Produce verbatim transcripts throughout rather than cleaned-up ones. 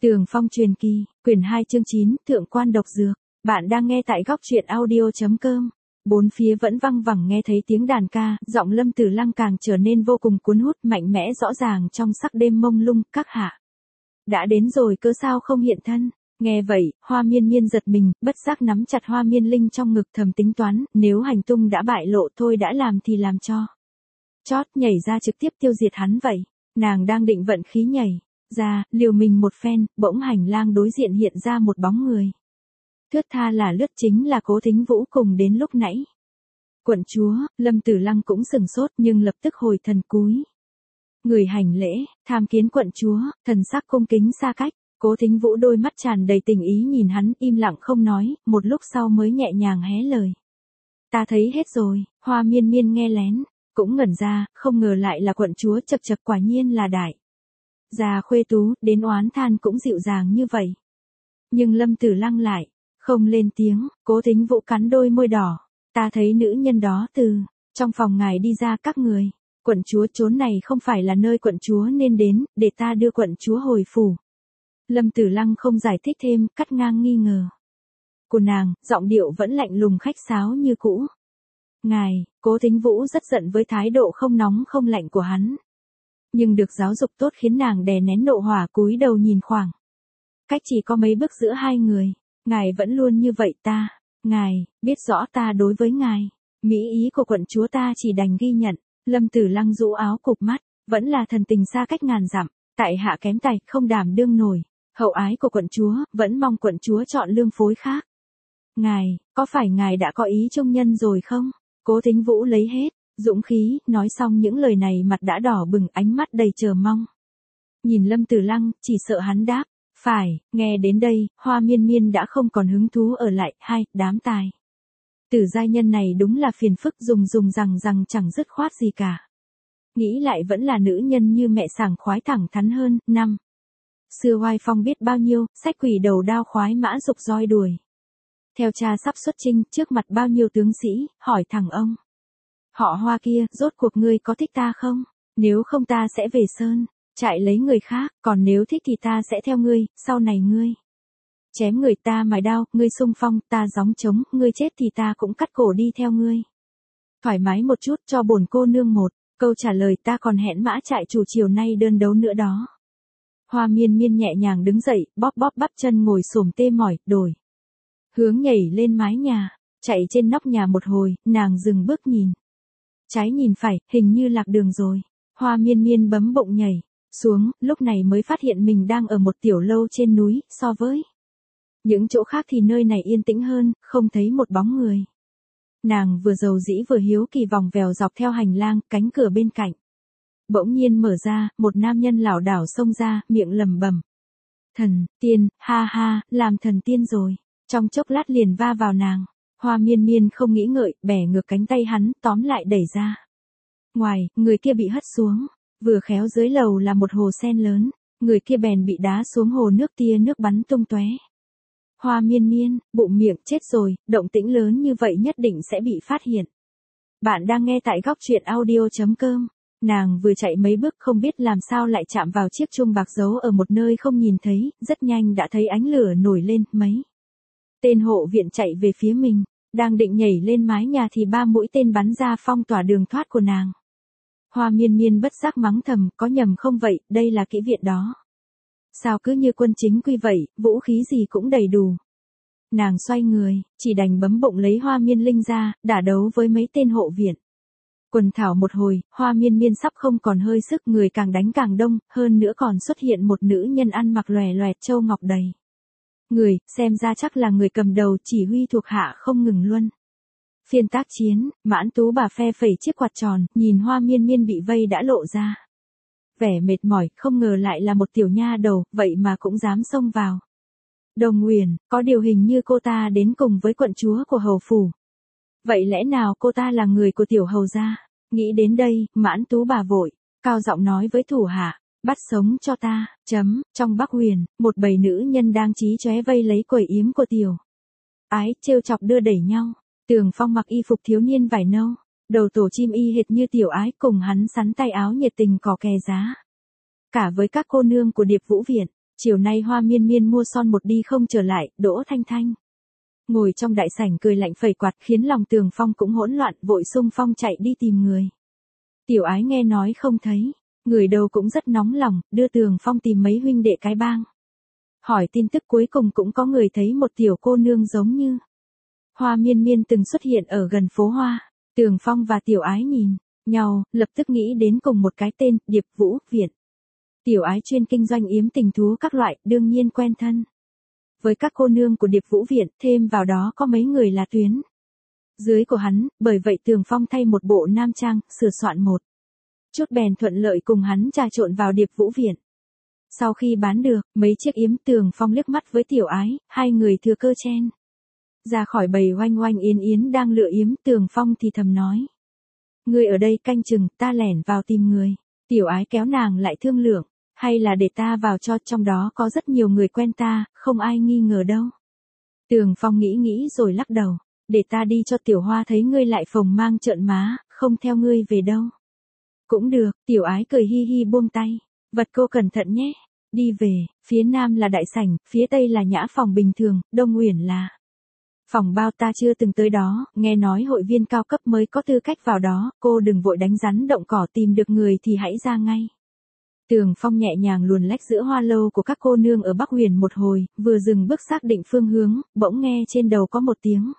Tường Phong truyền kỳ, quyển hai chương chín, Thượng quan độc dược. Bạn đang nghe tại góc truyện audio chấm com. Bốn phía vẫn văng vẳng nghe thấy tiếng đàn ca, giọng Lâm Tử Lăng càng trở nên vô cùng cuốn hút, mạnh mẽ rõ ràng trong sắc đêm mông lung. Các hạ đã đến rồi, cớ sao không hiện thân? Nghe vậy, Hoa Miên Miên giật mình, bất giác nắm chặt Hoa Miên Linh trong ngực, thầm tính toán, nếu hành tung đã bại lộ, thôi đã làm thì làm cho chót, nhảy ra trực tiếp tiêu diệt hắn vậy. Nàng đang định vận khí nhảy ra, liều mình một phen, bỗng hành lang đối diện hiện ra một bóng người. Thướt tha là lướt, chính là Cố Thính Vũ cùng đến lúc nãy. Quận chúa, Lâm Tử Lăng cũng sừng sốt nhưng lập tức hồi thần cúi người hành lễ, tham kiến quận chúa, thần sắc cung kính xa cách. Cố Thính Vũ đôi mắt tràn đầy tình ý nhìn hắn, im lặng không nói, một lúc sau mới nhẹ nhàng hé lời. Ta thấy hết rồi. Hoa Miên Miên nghe lén, cũng ngẩn ra, không ngờ lại là quận chúa, chật chật, quả nhiên là đại già khuê tú, đến oán than cũng dịu dàng như vậy. Nhưng Lâm Tử Lăng lại không lên tiếng. Cố Thính Vũ cắn đôi môi đỏ, ta thấy nữ nhân đó từ trong phòng ngài đi ra. Các người, quận chúa, chốn này không phải là nơi quận chúa nên đến, để ta đưa quận chúa hồi phủ. Lâm Tử Lăng không giải thích thêm, cắt ngang nghi ngờ của nàng, giọng điệu vẫn lạnh lùng khách sáo như cũ. Ngài, Cố Thính Vũ rất giận với thái độ không nóng không lạnh của hắn. Nhưng được giáo dục tốt khiến nàng đè nén nộ hỏa, cúi đầu nhìn khoảng cách chỉ có mấy bước giữa hai người. Ngài vẫn luôn như vậy. Ta, ngài, biết rõ ta đối với ngài, mỹ ý của quận chúa ta chỉ đành ghi nhận. Lâm Tử Lăng rũ áo cụp mắt, vẫn là thần tình xa cách ngàn dặm, tại hạ kém tài, không đảm đương nổi hậu ái của quận chúa, vẫn mong quận chúa chọn lương phối khác. Ngài, có phải ngài đã có ý trung nhân rồi không? Cố Thính Vũ lấy hết dũng khí, nói xong những lời này mặt đã đỏ bừng, ánh mắt đầy chờ mong nhìn Lâm Tử Lăng, chỉ sợ hắn đáp phải. Nghe đến đây, Hoa Miên Miên đã không còn hứng thú ở lại. Hai, đám tài tử giai nhân này đúng là phiền phức, dùng dùng rằng rằng chẳng dứt khoát gì cả. Nghĩ lại vẫn là nữ nhân như mẹ sảng khoái thẳng thắn hơn. Năm xưa oai phong biết bao nhiêu, sách quỷ đầu đao khoái mã dục roi đuổi. Theo cha sắp xuất chinh, trước mặt bao nhiêu tướng sĩ, hỏi thẳng ông họ Hoa kia, rốt cuộc ngươi có thích ta không? Nếu không ta sẽ về sơn trại lấy người khác, còn nếu thích thì ta sẽ theo ngươi, sau này ngươi chém người ta mài đao, ngươi xung phong, ta gióng trống, ngươi chết thì ta cũng cắt cổ đi theo ngươi. Thoải mái một chút cho bổn cô nương một câu trả lời, ta còn hẹn mã trại chủ chiều nay đơn đấu nữa đó. Hoa Miên Miên nhẹ nhàng đứng dậy, bóp bóp bắp chân, ngồi xổm tê mỏi, đổi hướng nhảy lên mái nhà, chạy trên nóc nhà một hồi, nàng dừng bước nhìn trái nhìn phải, hình như lạc đường rồi. Hoa Miên Miên bấm bụng nhảy xuống, lúc này mới phát hiện mình đang ở một tiểu lâu trên núi, so với những chỗ khác thì nơi này yên tĩnh hơn, không thấy một bóng người. Nàng vừa dầu dĩ vừa hiếu kỳ vòng vèo dọc theo hành lang, cánh cửa bên cạnh bỗng nhiên mở ra, một nam nhân lảo đảo xông ra, miệng lẩm bẩm thần tiên, ha ha, làm thần tiên rồi. Trong chốc lát liền va vào nàng. Hoa Miên Miên không nghĩ ngợi, bẻ ngược cánh tay hắn, tóm lại đẩy ra ngoài. Người kia bị hất xuống, vừa khéo dưới lầu là một hồ sen lớn, người kia bèn bị đá xuống hồ nước, tia nước bắn tung tóe. Hoa Miên Miên bụng miệng, chết rồi, động tĩnh lớn như vậy nhất định sẽ bị phát hiện. Bạn đang nghe tại góc truyện audio chấm com. Nàng vừa chạy mấy bước không biết làm sao lại chạm vào chiếc chuông bạc giấu ở một nơi không nhìn thấy, rất nhanh đã thấy ánh lửa nổi lên, mấy tên hộ viện chạy về phía mình. Đang định nhảy lên mái nhà thì ba mũi tên bắn ra, phong tỏa đường thoát của nàng. Hoa Miên Miên bất giác mắng thầm, có nhầm không vậy, đây là kỹ viện đó. Sao cứ như quân chính quy vậy, vũ khí gì cũng đầy đủ. Nàng xoay người, chỉ đành bấm bụng lấy Hoa Miên Linh ra, đả đấu với mấy tên hộ viện. Quần thảo một hồi, Hoa Miên Miên sắp không còn hơi sức, người càng đánh càng đông, hơn nữa còn xuất hiện một nữ nhân ăn mặc lòe loẹt châu ngọc đầy người, xem ra chắc là người cầm đầu, chỉ huy thuộc hạ không ngừng luân phiên tác chiến. Mãn Tú bà phe phẩy chiếc quạt tròn, nhìn Hoa Miên Miên bị vây đã lộ ra vẻ mệt mỏi, không ngờ lại là một tiểu nha đầu, vậy mà cũng dám xông vào Đồng Uyển. Có điều hình như cô ta đến cùng với quận chúa của hầu phủ. Vậy lẽ nào cô ta là người của tiểu hầu gia? Nghĩ đến đây, Mãn Tú bà vội cao giọng nói với thủ hạ, bắt sống cho ta. Chấm. Trong Bắc Huyền, một bầy nữ nhân đang chí chóe vây lấy quầy yếm của tiểu ái, trêu chọc đưa đẩy nhau. Tường Phong mặc y phục thiếu niên vải nâu, đầu tổ chim y hệt như tiểu ái, cùng hắn sắn tay áo nhiệt tình cò kè giá cả với các cô nương của Điệp Vũ Viện. Chiều nay Hoa Miên Miên mua son một đi không trở lại, Đỗ Thanh Thanh ngồi trong đại sảnh cười lạnh phẩy quạt khiến lòng Tường Phong cũng hỗn loạn, vội xung phong chạy đi tìm người. Tiểu Ái nghe nói không thấy, người đầu cũng rất nóng lòng, đưa Tường Phong tìm mấy huynh đệ cái bang. Hỏi tin tức cuối cùng cũng có người thấy một tiểu cô nương giống như Hoa Miên Miên từng xuất hiện ở gần phố Hoa. Tường Phong và Tiểu Ái nhìn nhau, lập tức nghĩ đến cùng một cái tên, Điệp Vũ Viện. Tiểu Ái chuyên kinh doanh yếm tình thú các loại, đương nhiên quen thân với các cô nương của Điệp Vũ Viện, thêm vào đó có mấy người là tuyến dưới của hắn, bởi vậy Tường Phong thay một bộ nam trang, sửa soạn một chút bèn thuận lợi cùng hắn trà trộn vào Điệp Vũ Viện. Sau khi bán được mấy chiếc yếm, Tường Phong liếc mắt với Tiểu Ái, hai người thừa cơ chen ra khỏi bầy oanh oanh yến yến đang lựa yếm. Tường Phong thì thầm nói: Ngươi ở đây canh chừng, ta lẻn vào tìm người. Tiểu Ái kéo nàng lại thương lượng: Hay là để ta vào cho, trong đó có rất nhiều người quen ta, không ai nghi ngờ đâu. Tường Phong nghĩ nghĩ rồi lắc đầu: Để ta đi cho Tiểu Hoa thấy ngươi lại phồng mang trợn má, không theo ngươi về đâu. Cũng được. Tiểu Ái cười hi hi buông tay: Vật cô cẩn thận nhé. Đi về, phía nam là đại sảnh, phía tây là nhã phòng bình thường, đông uyển là phòng bao, ta chưa từng tới đó, nghe nói hội viên cao cấp mới có tư cách vào đó, cô đừng vội đánh rắn động cỏ, tìm được người thì hãy ra ngay. Tường Phong nhẹ nhàng luồn lách giữa hoa lâu của các cô nương ở Bắc Huyền một hồi, vừa dừng bước xác định phương hướng, bỗng nghe trên đầu có một tiếng.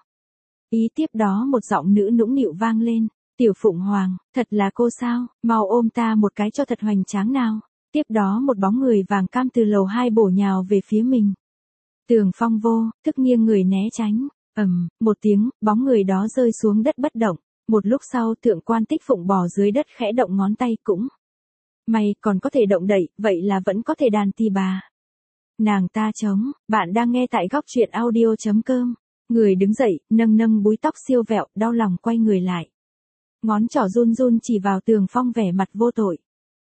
Ý tiếp đó một giọng nữ nũng nịu vang lên: Tiểu Phụng Hoàng, thật là cô sao, mau ôm ta một cái cho thật hoành tráng nào. Tiếp đó một bóng người vàng cam từ lầu hai bổ nhào về phía mình. Tường Phong vô thức nghiêng người né tránh. Ầm, một tiếng, bóng người đó rơi xuống đất bất động. Một lúc sau Thượng quan Tích Phụng bò dưới đất khẽ động ngón tay, cũng may còn có thể động đậy, vậy là vẫn có thể đàn tỳ bà. Nàng ta chống. Bạn đang nghe tại góc truyện audio chấm com. Người đứng dậy, nâng nâng búi tóc siêu vẹo, đau lòng quay người lại. Ngón trỏ run run chỉ vào Tường Phong, vẻ mặt vô tội.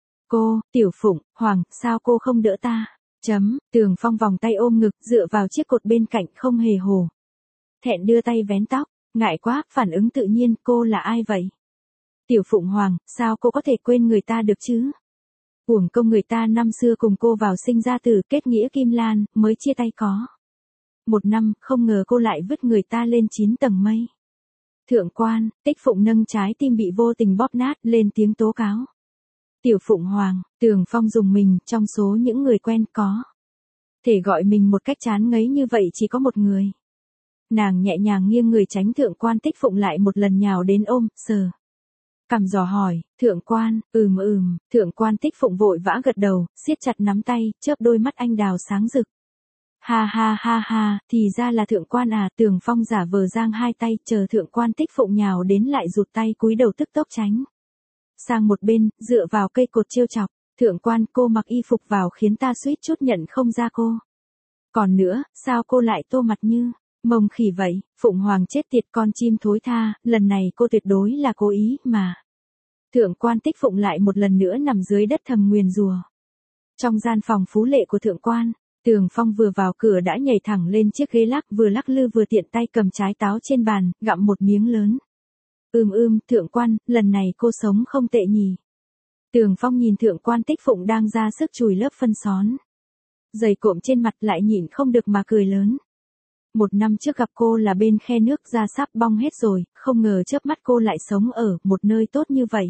Cô, Tiểu Phụng Hoàng, sao cô không đỡ ta? Chấm. Tường Phong vòng tay ôm ngực, dựa vào chiếc cột bên cạnh, không hề hồ thẹn đưa tay vén tóc. Ngại quá, phản ứng tự nhiên, cô là ai vậy? Tiểu Phụng Hoàng, sao cô có thể quên người ta được chứ? Uổng công người ta năm xưa cùng cô vào sinh ra tử, kết nghĩa kim lan, mới chia tay có một năm, không ngờ cô lại vứt người ta lên chín tầng mây. Thượng quan Tích Phụng nâng trái tim bị vô tình bóp nát, lên tiếng tố cáo. Tiểu Phụng Hoàng. Tường Phong dùng mình, trong số những người quen có thể gọi mình một cách chán ngấy như vậy chỉ có một người. Nàng nhẹ nhàng nghiêng người tránh Thượng quan Tích Phụng lại một lần, nhào đến ôm, sờ cằm dò hỏi: Thượng quan, ừm ừm. Thượng quan Tích Phụng vội vã gật đầu, siết chặt nắm tay, chớp đôi mắt anh đào sáng rực. Ha ha ha ha, thì ra là Thượng quan à. Tường Phong giả vờ giang hai tay, chờ Thượng quan Tích Phụng nhào đến lại rụt tay cúi đầu tức tốc tránh sang một bên, dựa vào cây cột trêu chọc. Thượng quan, cô mặc y phục vào khiến ta suýt chút nhận không ra cô. Còn nữa, sao cô lại tô mặt như mông khỉ vậy? Phụng Hoàng chết tiệt, con chim thối tha, lần này cô tuyệt đối là cố ý mà. Thượng quan Tích Phụng lại một lần nữa nằm dưới đất thầm nguyền rủa. Trong gian phòng phú lệ của Thượng quan, Tường Phong vừa vào cửa đã nhảy thẳng lên chiếc ghế lắc, vừa lắc lư vừa tiện tay cầm trái táo trên bàn, gặm một miếng lớn. Ưm ưm, Thượng quan, lần này cô sống không tệ nhỉ. Tường Phong nhìn Thượng quan Tích Phụng đang ra sức chùi lớp phân xón dày cộm trên mặt, lại nhịn không được mà cười lớn. Một năm trước gặp cô là bên khe nước, da sắp bong hết rồi, không ngờ chớp mắt cô lại sống ở một nơi tốt như vậy.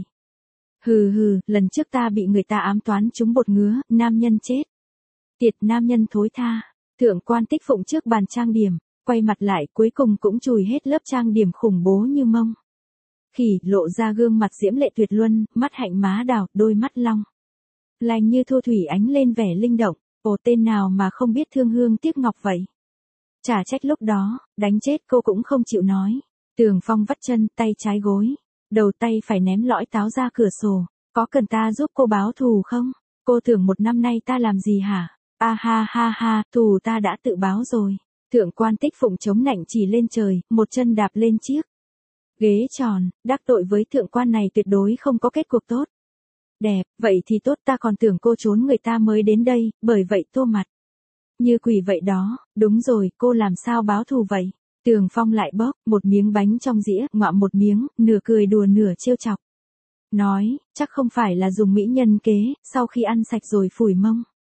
Hừ hừ, lần trước ta bị người ta ám toán trúng bột ngứa, nam nhân chết tiệt, nam nhân thối tha. Thượng quan Tích Phụng trước bàn trang điểm, quay mặt lại, cuối cùng cũng chùi hết lớp trang điểm khủng bố như mông khỉ, lộ ra gương mặt diễm lệ tuyệt luân, mắt hạnh má đào, đôi mắt long lanh như thu thủy ánh lên vẻ linh động. Ồ, tên nào mà không biết thương hương tiếc ngọc vậy. Chả trách lúc đó, đánh chết cô cũng không chịu nói. Tường Phong vắt chân, tay trái gối, đầu tay phải ném lõi táo ra cửa sổ. Có cần ta giúp cô báo thù không? Cô tưởng một năm nay ta làm gì hả? A ha ha ha, thù ta đã tự báo rồi. Thượng quan Tích Phụng chống nạnh chỉ lên trời, một chân đạp lên chiếc ghế tròn, đắc tội với thượng quan này tuyệt đối không có kết cuộc tốt. Đẹp, vậy thì tốt, ta còn tưởng cô trốn người ta mới đến đây, bởi vậy tô mặt như quỷ vậy đó. Đúng rồi, cô làm sao báo thù vậy? Tường Phong lại bóp một miếng bánh trong dĩa, ngoạm một miếng, nửa cười đùa nửa trêu chọc. Nói, chắc không phải là dùng mỹ nhân kế, sau khi ăn sạch rồi phủi mông.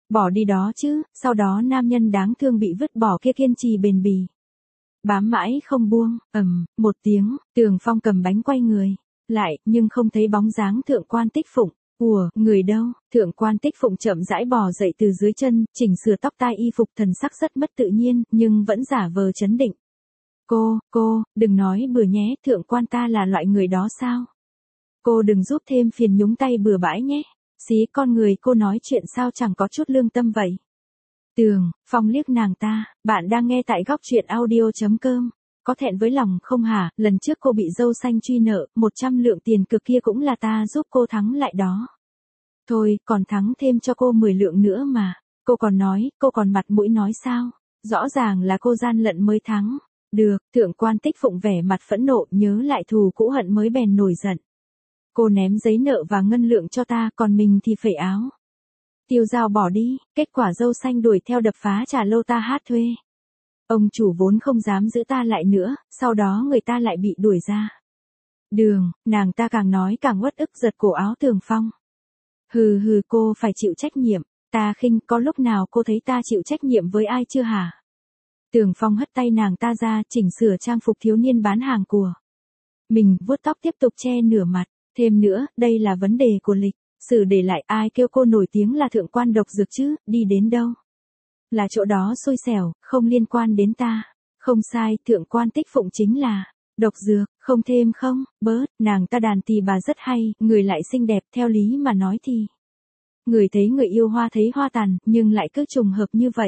Bỏ đi đó chứ, sau đó nam nhân đáng thương bị vứt bỏ kia kiên trì bền bỉ. Bám mãi không buông, ầm, một tiếng, Tường Phong cầm bánh quay người. Lại, nhưng không thấy bóng dáng thượng quan Tích Phụng. Ủa, người đâu? Thượng quan Tích Phụng chậm rãi bò dậy từ dưới chân, chỉnh sửa tóc tai y phục, thần sắc rất mất tự nhiên, nhưng vẫn giả vờ trấn định. Cô, cô, đừng nói bừa nhé, thượng quan ta là loại người đó sao? Cô đừng giúp thêm phiền, nhúng tay bừa bãi nhé. Xí, con người cô nói chuyện sao chẳng có chút lương tâm vậy? Tường Phong liếc nàng ta, bạn đang nghe tại góc truyện audio.com. Có thẹn với lòng không hả, lần trước cô bị dâu xanh truy nợ, một trăm lượng tiền cực kia cũng là ta giúp cô thắng lại đó. Thôi, còn thắng thêm cho cô mười lượng nữa mà. Cô còn nói, cô còn mặt mũi nói sao? Rõ ràng là cô gian lận mới thắng. Được, thượng quan Tích Phụng vẻ mặt phẫn nộ, nhớ lại thù cũ hận mới bèn nổi giận. Cô ném giấy nợ và ngân lượng cho ta, còn mình thì phẩy áo. Tiêu dao bỏ đi, kết quả dâu xanh đuổi theo đập phá trả lô ta hát thuê. Ông chủ vốn không dám giữ ta lại nữa, sau đó người ta lại bị đuổi ra. Đường, nàng ta càng nói càng uất ức, giật cổ áo Tường Phong. Hừ hừ, cô phải chịu trách nhiệm, ta khinh, có lúc nào cô thấy ta chịu trách nhiệm với ai chưa hả? Tường Phong hất tay nàng ta ra, chỉnh sửa trang phục thiếu niên bán hàng của mình, vuốt tóc tiếp tục che nửa mặt. Thêm nữa, đây là vấn đề của lịch sử để lại, ai kêu cô nổi tiếng là thượng quan độc dược chứ, đi đến đâu là chỗ đó xui xẻo, không liên quan đến ta. Không sai, thượng quan Tích Phụng chính là độc dược, không thêm không, bớt, nàng ta đàn tỳ bà rất hay, người lại xinh đẹp, theo lý mà nói thì người thấy người yêu hoa thấy hoa tàn, nhưng lại cứ trùng hợp như vậy.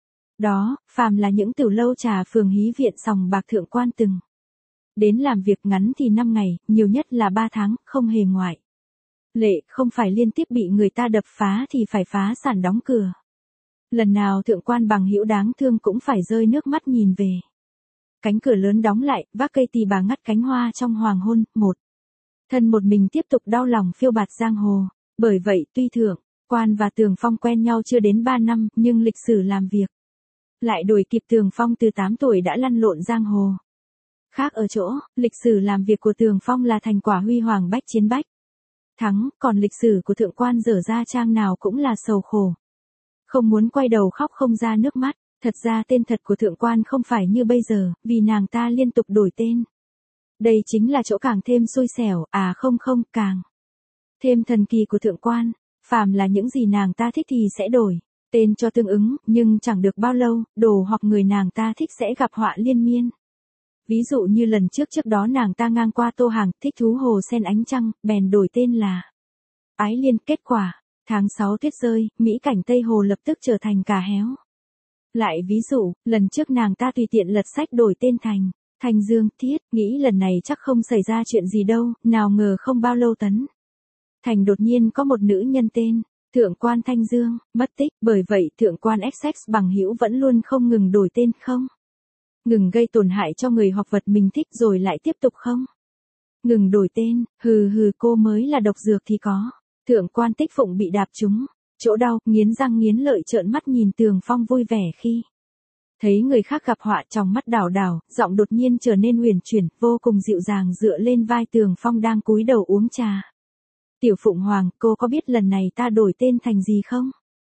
Đó, phàm là những tiểu lâu trà phường hí viện sòng bạc thượng quan từng đến làm việc, ngắn thì năm ngày, nhiều nhất là ba tháng, không hề ngoại lệ, không phải liên tiếp bị người ta đập phá thì phải phá sản đóng cửa. Lần nào thượng quan bằng hữu đáng thương cũng phải rơi nước mắt nhìn về. Cánh cửa lớn đóng lại, vác cây tỳ bà ngắt cánh hoa trong hoàng hôn, một thân một mình tiếp tục đau lòng phiêu bạt giang hồ. Bởi vậy, tuy thượng quan và Tường Phong quen nhau chưa đến ba năm, nhưng lịch sử làm việc lại đuổi kịp Tường Phong từ tám tuổi đã lăn lộn giang hồ. Khác ở chỗ, lịch sử làm việc của Tường Phong là thành quả huy hoàng bách chiến bách thắng, còn lịch sử của thượng quan dở ra trang nào cũng là sầu khổ. Không muốn quay đầu khóc không ra nước mắt. Thật ra tên thật của thượng quan không phải như bây giờ, vì nàng ta liên tục đổi tên. Đây chính là chỗ càng thêm xui xẻo, à không không, càng thêm thần kỳ của thượng quan. Phàm là những gì nàng ta thích thì sẽ đổi tên cho tương ứng, nhưng chẳng được bao lâu, đồ hoặc người nàng ta thích sẽ gặp họa liên miên. Ví dụ như lần trước trước đó nàng ta ngang qua Tô Hàng, thích thú hồ sen ánh trăng, bèn đổi tên là Ái Liên, kết quả, tháng sáu tuyết rơi, mỹ cảnh Tây Hồ lập tức trở thành cà héo. Lại ví dụ, lần trước nàng ta tùy tiện lật sách đổi tên thành Thanh Dương, Thiết, nghĩ lần này chắc không xảy ra chuyện gì đâu, nào ngờ không bao lâu Tấn Thành đột nhiên có một nữ nhân tên thượng quan Thanh Dương mất tích, bởi vậy thượng quan ích ích bằng hữu vẫn luôn không ngừng đổi tên, không ngừng gây tổn hại cho người hoặc vật mình thích, rồi lại tiếp tục không ngừng đổi tên. Hừ hừ, cô mới là độc dược thì có. Thượng quan Tích Phụng bị đạp trúng chỗ đau, nghiến răng nghiến lợi trợn mắt nhìn Tường Phong vui vẻ khi thấy người khác gặp họa, trong mắt đảo đảo, giọng đột nhiên trở nên huyền chuyển, vô cùng dịu dàng dựa lên vai Tường Phong đang cúi đầu uống trà. Tiểu Phụng Hoàng, cô có biết lần này ta đổi tên thành gì không?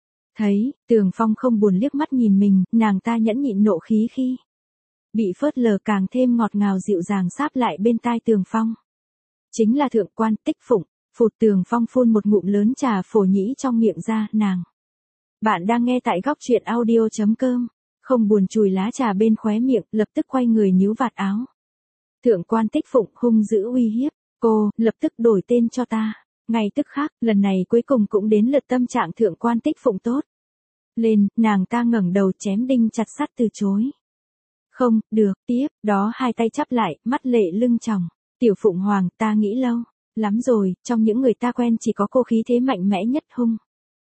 Thấy, Tường Phong không buồn liếc mắt nhìn mình, nàng ta nhẫn nhịn nộ khí khi bị phớt lờ càng thêm ngọt ngào dịu dàng sáp lại bên tai Tường Phong. Chính là thượng quan Tích Phụng. Phụt, Tường Phong phun một ngụm lớn trà phổ nhĩ trong miệng ra, nàng. Bạn đang nghe tại góc truyện audio.com. Không buồn chùi lá trà bên khóe miệng, lập tức quay người níu vạt áo. Thượng quan Tích Phụng hung dữ uy hiếp. Cô, lập tức đổi tên cho ta. Ngay tức khắc, lần này cuối cùng cũng đến lượt tâm trạng thượng quan Tích Phụng tốt lên, nàng ta ngẩng đầu chém đinh chặt sắt từ chối. Không, được, tiếp, đó hai tay chắp lại, mắt lệ lưng tròng. Tiểu Phụng Hoàng, ta nghĩ lâu lắm rồi, trong những người ta quen chỉ có cô khí thế mạnh mẽ nhất, hung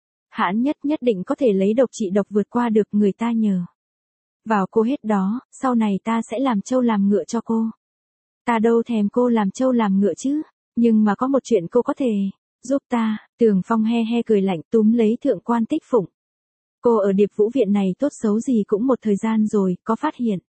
hãn nhất, nhất định có thể lấy độc trị độc vượt qua được người ta, nhờ vào cô hết đó, sau này ta sẽ làm trâu làm ngựa cho cô. Ta đâu thèm cô làm trâu làm ngựa chứ, nhưng mà có một chuyện cô có thể giúp ta. Tường Phong he he cười lạnh, túm lấy thượng quan Tích Phụng. Cô ở Điệp Vũ Viện này tốt xấu gì cũng một thời gian rồi, có phát hiện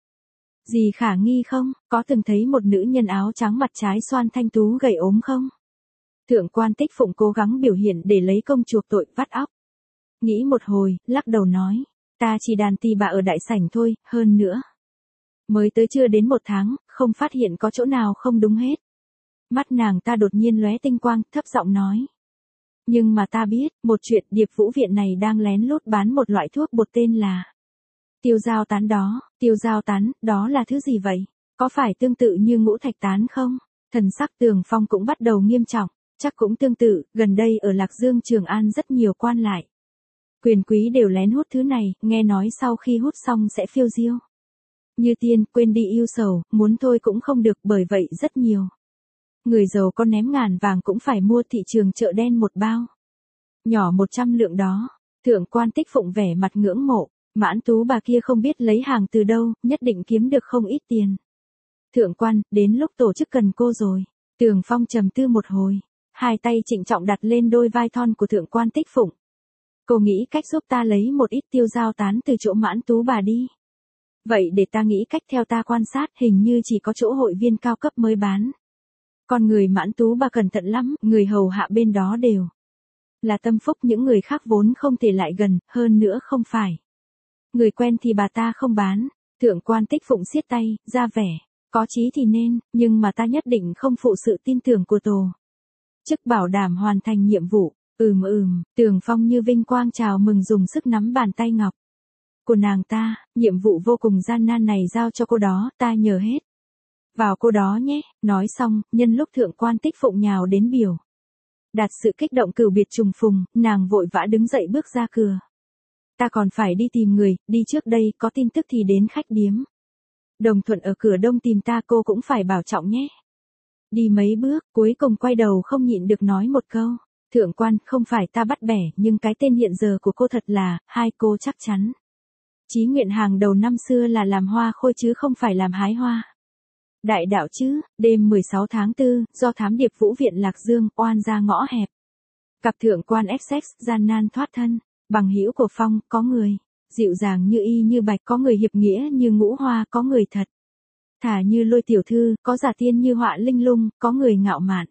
gì khả nghi không? Có từng thấy một nữ nhân áo trắng mặt trái xoan thanh tú gầy ốm không? Thượng quan Tích Phụng cố gắng biểu hiện để lấy công chuộc tội, vắt óc Nghĩ một hồi, lắc đầu nói, ta chỉ đàn tỳ bà ở đại sảnh thôi, hơn nữa. Mới tới chưa đến một tháng, không phát hiện có chỗ nào không đúng hết. Mắt nàng ta đột nhiên lóe tinh quang, thấp giọng nói. Nhưng mà ta biết, một chuyện Điệp Vũ Viện này đang lén lút bán một loại thuốc bột tên là tiêu dao tán đó. Tiêu dao tán, đó là thứ gì vậy? Có phải tương tự như ngũ thạch tán không? Thần sắc Tường Phong cũng bắt đầu nghiêm trọng. Chắc cũng tương tự, gần đây ở Lạc Dương Trường An rất nhiều quan lại. Quyền quý đều lén hút thứ này, nghe nói sau khi hút xong sẽ phiêu diêu. Như tiên, quên đi yêu sầu, muốn thôi cũng không được, bởi vậy rất nhiều. Người giàu có ném ngàn vàng cũng phải mua thị trường chợ đen một bao. Nhỏ một trăm lượng đó. Thượng quan Tích Phụng vẻ mặt ngưỡng mộ. Mãn Tú bà kia không biết lấy hàng từ đâu, nhất định kiếm được không ít tiền. Thượng quan, đến lúc tổ chức cần cô rồi. Tường Phong trầm tư một hồi. Hai tay trịnh trọng đặt lên đôi vai thon của thượng quan Tích Phụng. Cô nghĩ cách giúp ta lấy một ít tiêu dao tán từ chỗ Mãn Tú bà đi. Vậy để ta nghĩ cách, theo ta quan sát hình như chỉ có chỗ hội viên cao cấp mới bán. Con người Mãn Tú bà cẩn thận lắm, người hầu hạ bên đó đều là tâm phúc, những người khác vốn không thể lại gần, hơn nữa không phải người quen thì bà ta không bán. Thượng quan Tích Phụng siết tay, ra vẻ có chí thì nên, nhưng mà ta nhất định không phụ sự tin tưởng của tổ chức, bảo đảm hoàn thành nhiệm vụ. Ừm ừm, Tường Phong như vinh quang chào mừng, dùng sức nắm bàn tay ngọc của nàng ta. Nhiệm vụ vô cùng gian nan này giao cho cô đó, ta nhờ hết vào cô đó nhé. Nói xong, nhân lúc thượng quan Tích Phụng nhào đến biểu đạt sự kích động cửu biệt trùng phùng, nàng vội vã đứng dậy bước ra cửa. Ta còn phải đi tìm người, đi trước đây, có tin tức thì đến khách điếm Đồng Thuận ở cửa đông tìm ta, cô cũng phải bảo trọng nhé. Đi mấy bước, cuối cùng quay đầu không nhịn được nói một câu. Thượng quan, không phải ta bắt bẻ, nhưng cái tên hiện giờ của cô thật là, hai cô chắc chắn. Chí nguyện hàng đầu năm xưa là làm hoa khôi chứ không phải làm hái hoa. Đại đạo chứ. Đêm mười sáu tháng tư, do thám Điệp Vũ Viện Lạc Dương, oan ra ngõ hẹp. Cặp thượng quan Essex gian nan thoát thân. Bằng hữu của Phong, có người dịu dàng như y như bạch, có người hiệp nghĩa như ngũ hoa, có người thật thà như Lôi tiểu thư, có giả tiên như họa linh lung, có người ngạo mạn.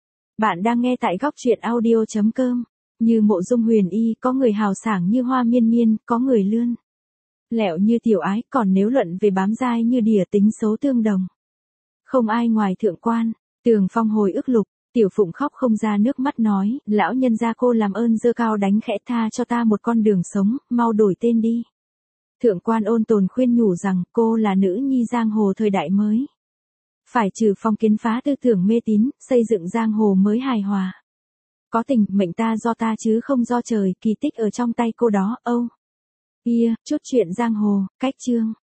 Bạn đang nghe tại góc truyện audio chấm com. Như Mộ Dung Huyền Y, có người hào sảng như hoa miên miên, có người lươn lẹo như tiểu ái, còn nếu luận về bám dai như đỉa, tính xấu tương đồng. Không ai ngoài thượng quan. Tường Phong hồi ức lục. Tiểu Phụng khóc không ra nước mắt nói, lão nhân gia cô làm ơn giơ cao đánh khẽ, tha cho ta một con đường sống, mau đổi tên đi. Thượng quan ôn tồn khuyên nhủ rằng, cô là nữ nhi giang hồ thời đại mới. Phải trừ phong kiến phá tư tưởng mê tín, xây dựng giang hồ mới hài hòa. Có tình, mệnh ta do ta chứ không do trời, kỳ tích ở trong tay cô đó, âu. Kia, chút chuyện giang hồ, cách chương.